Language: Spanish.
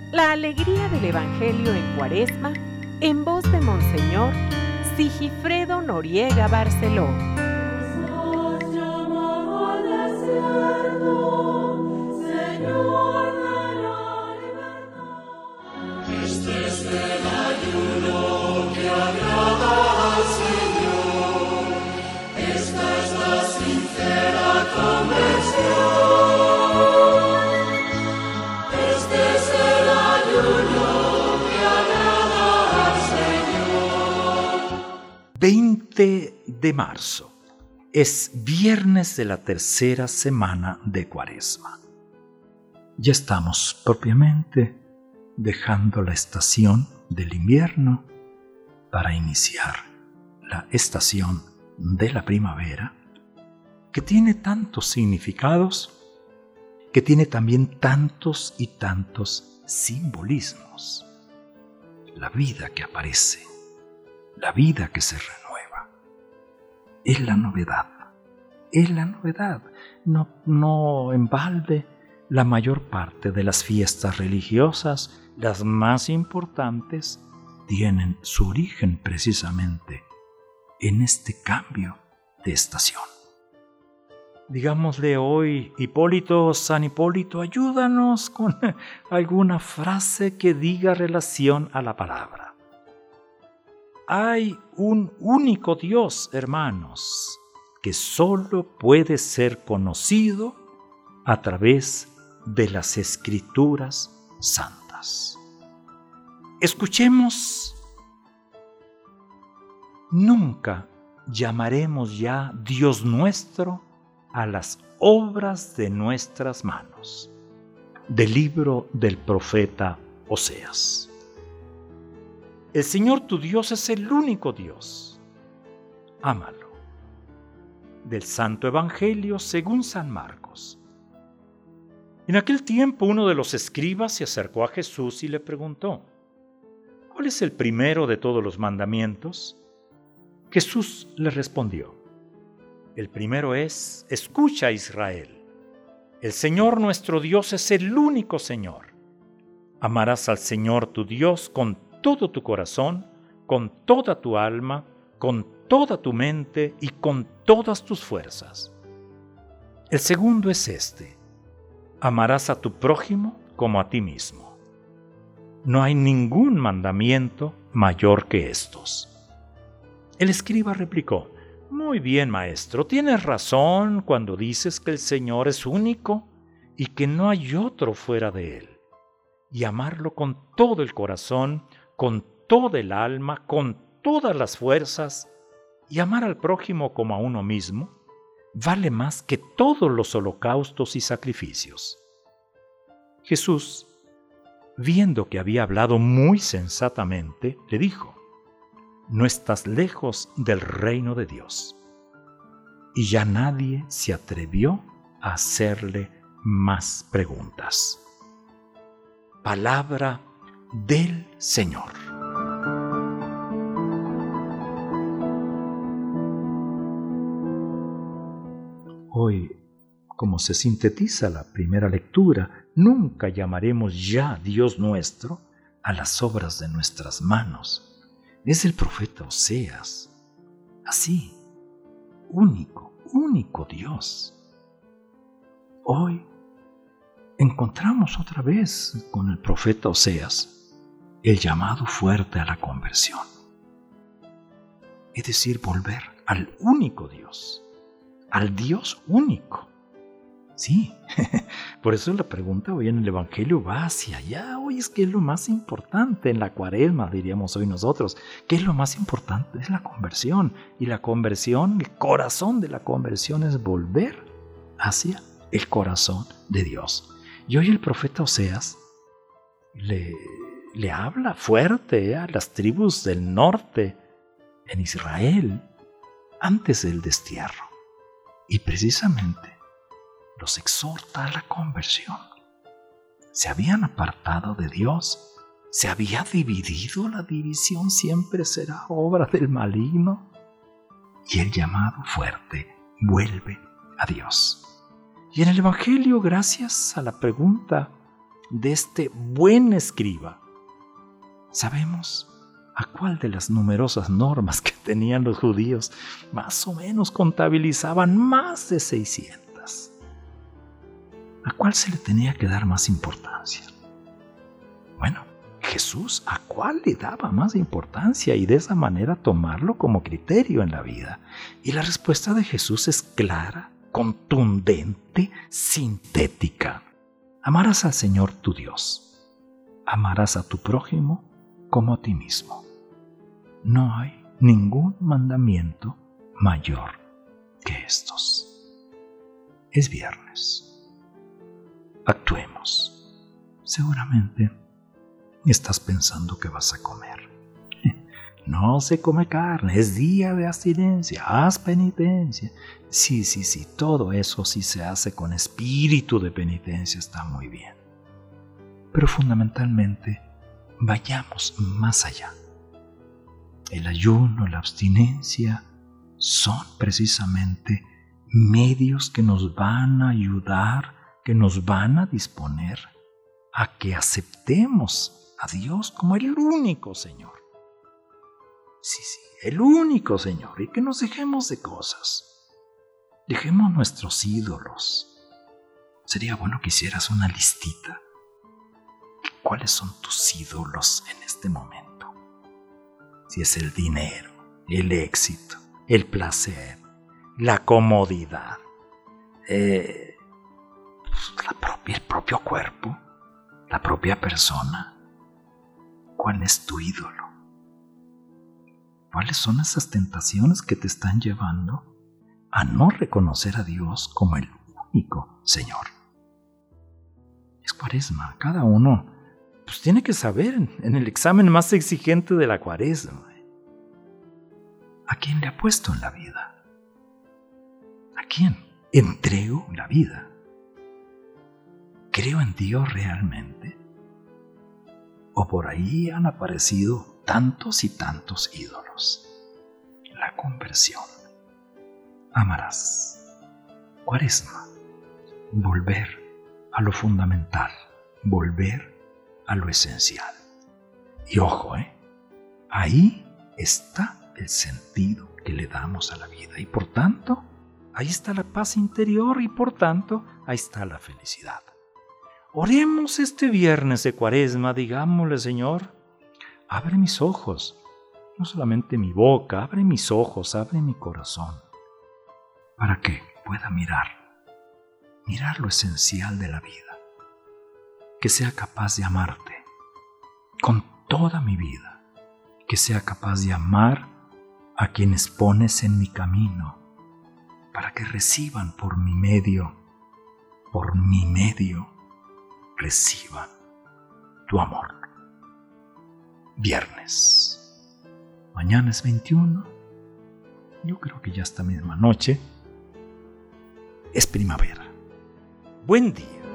La alegría del Evangelio en Cuaresma, en voz de Monseñor Sigifredo Noriega Barceló. Este es el ayuno que agrada al Señor. Esta es la sincera conversión. Este es el ayuno que agrada al Señor. 20 de marzo. Es viernes de la tercera semana de Cuaresma. Ya estamos propiamente dejando la estación del invierno para iniciar la estación de la primavera, que tiene tantos significados, que tiene también tantos y tantos simbolismos. La vida que aparece, la vida que se renueva, es la novedad. Es la novedad. No en balde, la mayor parte de las fiestas religiosas, las más importantes, tienen su origen precisamente en este cambio de estación. Digámosle hoy, Hipólito, San Hipólito, ayúdanos con alguna frase que diga relación a la palabra. Hay un único Dios, hermanos, que solo puede ser conocido a través de las Escrituras santas. Escuchemos: nunca llamaremos ya Dios nuestro a las obras de nuestras manos. Del libro del profeta Oseas. El Señor tu Dios es el único Dios. Ámalo. Del Santo Evangelio según San Marcos. En aquel tiempo uno de los escribas se acercó a Jesús y le preguntó: ¿cuál es el primero de todos los mandamientos? Jesús le respondió: el primero es: escucha, Israel. El Señor nuestro Dios es el único Señor. Amarás al Señor tu Dios con todo tu corazón, con toda tu alma, con toda tu mente y con todas tus fuerzas. El segundo es este: amarás a tu prójimo como a ti mismo. No hay ningún mandamiento mayor que estos. El escriba replicó: muy bien, maestro, tienes razón cuando dices que el Señor es único y que no hay otro fuera de Él. Y amarlo con todo el corazón, con toda el alma, con todas las fuerzas, y amar al prójimo como a uno mismo, vale más que todos los holocaustos y sacrificios. Jesús, viendo que había hablado muy sensatamente, le dijo: no estás lejos del reino de Dios. Y ya nadie se atrevió a hacerle más preguntas. Palabra del Señor. Hoy, como se sintetiza la primera lectura, nunca llamaremos ya Dios nuestro a las obras de nuestras manos. Es el profeta Oseas. Así, único Dios. Hoy encontramos otra vez con el profeta Oseas el llamado fuerte a la conversión. Es decir, volver al único Dios, al Dios único. Sí, por eso la pregunta hoy en el Evangelio va hacia allá. Hoy es que es lo más importante en la Cuaresma, diríamos hoy nosotros. ¿Qué es lo más importante? Es la conversión. Y la conversión, el corazón de la conversión es volver hacia el corazón de Dios. Y hoy el profeta Oseas le habla fuerte a las tribus del norte en Israel antes del destierro. Y precisamente los exhorta a la conversión. Se habían apartado de Dios, se había dividido, la división siempre será obra del maligno. Y el llamado fuerte: vuelve a Dios. Y en el Evangelio, gracias a la pregunta de este buen escriba, sabemos a cuál de las numerosas normas que tenían los judíos más o menos contabilizaban más de 600. ¿A cuál se le tenía que dar más importancia? Bueno, Jesús, ¿a cuál le daba más importancia y de esa manera tomarlo como criterio en la vida? Y la respuesta de Jesús es clara, contundente, sintética. Amarás al Señor tu Dios. Amarás a tu prójimo como a ti mismo. No hay ningún mandamiento mayor que estos. Es viernes. Actuemos. Seguramente estás pensando que vas a comer. No se come carne, es día de abstinencia, haz penitencia. Sí, todo eso si se hace con espíritu de penitencia está muy bien. Pero fundamentalmente, vayamos más allá. El ayuno, la abstinencia, son precisamente medios que nos van a ayudar, que nos van a disponer a que aceptemos a Dios como el único Señor. Sí, el único Señor, y que nos dejemos de cosas. Dejemos nuestros ídolos. Sería bueno que hicieras una listita. ¿Cuáles son tus ídolos en este momento? Si es el dinero, el éxito, el placer, la comodidad, el propio cuerpo, la propia persona. ¿Cuál es tu ídolo? ¿Cuáles son esas tentaciones que te están llevando a no reconocer a Dios como el único Señor? Es Cuaresma, cada uno tiene que saber en el examen más exigente de la Cuaresma. ¿A quién le apuesto en la vida? ¿A quién entrego la vida? ¿Creo en Dios realmente? ¿O por ahí han aparecido tantos y tantos ídolos? La conversión. Amarás. Cuaresma. Volver a lo fundamental. Volver a lo esencial. Y ojo, ahí está el sentido que le damos a la vida. Y por tanto, ahí está la paz interior y por tanto, ahí está la felicidad. Oremos este viernes de Cuaresma, digámosle, Señor, abre mis ojos, no solamente mi boca, abre mis ojos, abre mi corazón, para que pueda mirar lo esencial de la vida, que sea capaz de amarte con toda mi vida, que sea capaz de amar a quienes pones en mi camino, para que reciban por mi medio, reciban tu amor. Viernes. Mañana es 21. Yo creo que ya esta misma noche es primavera. Buen día.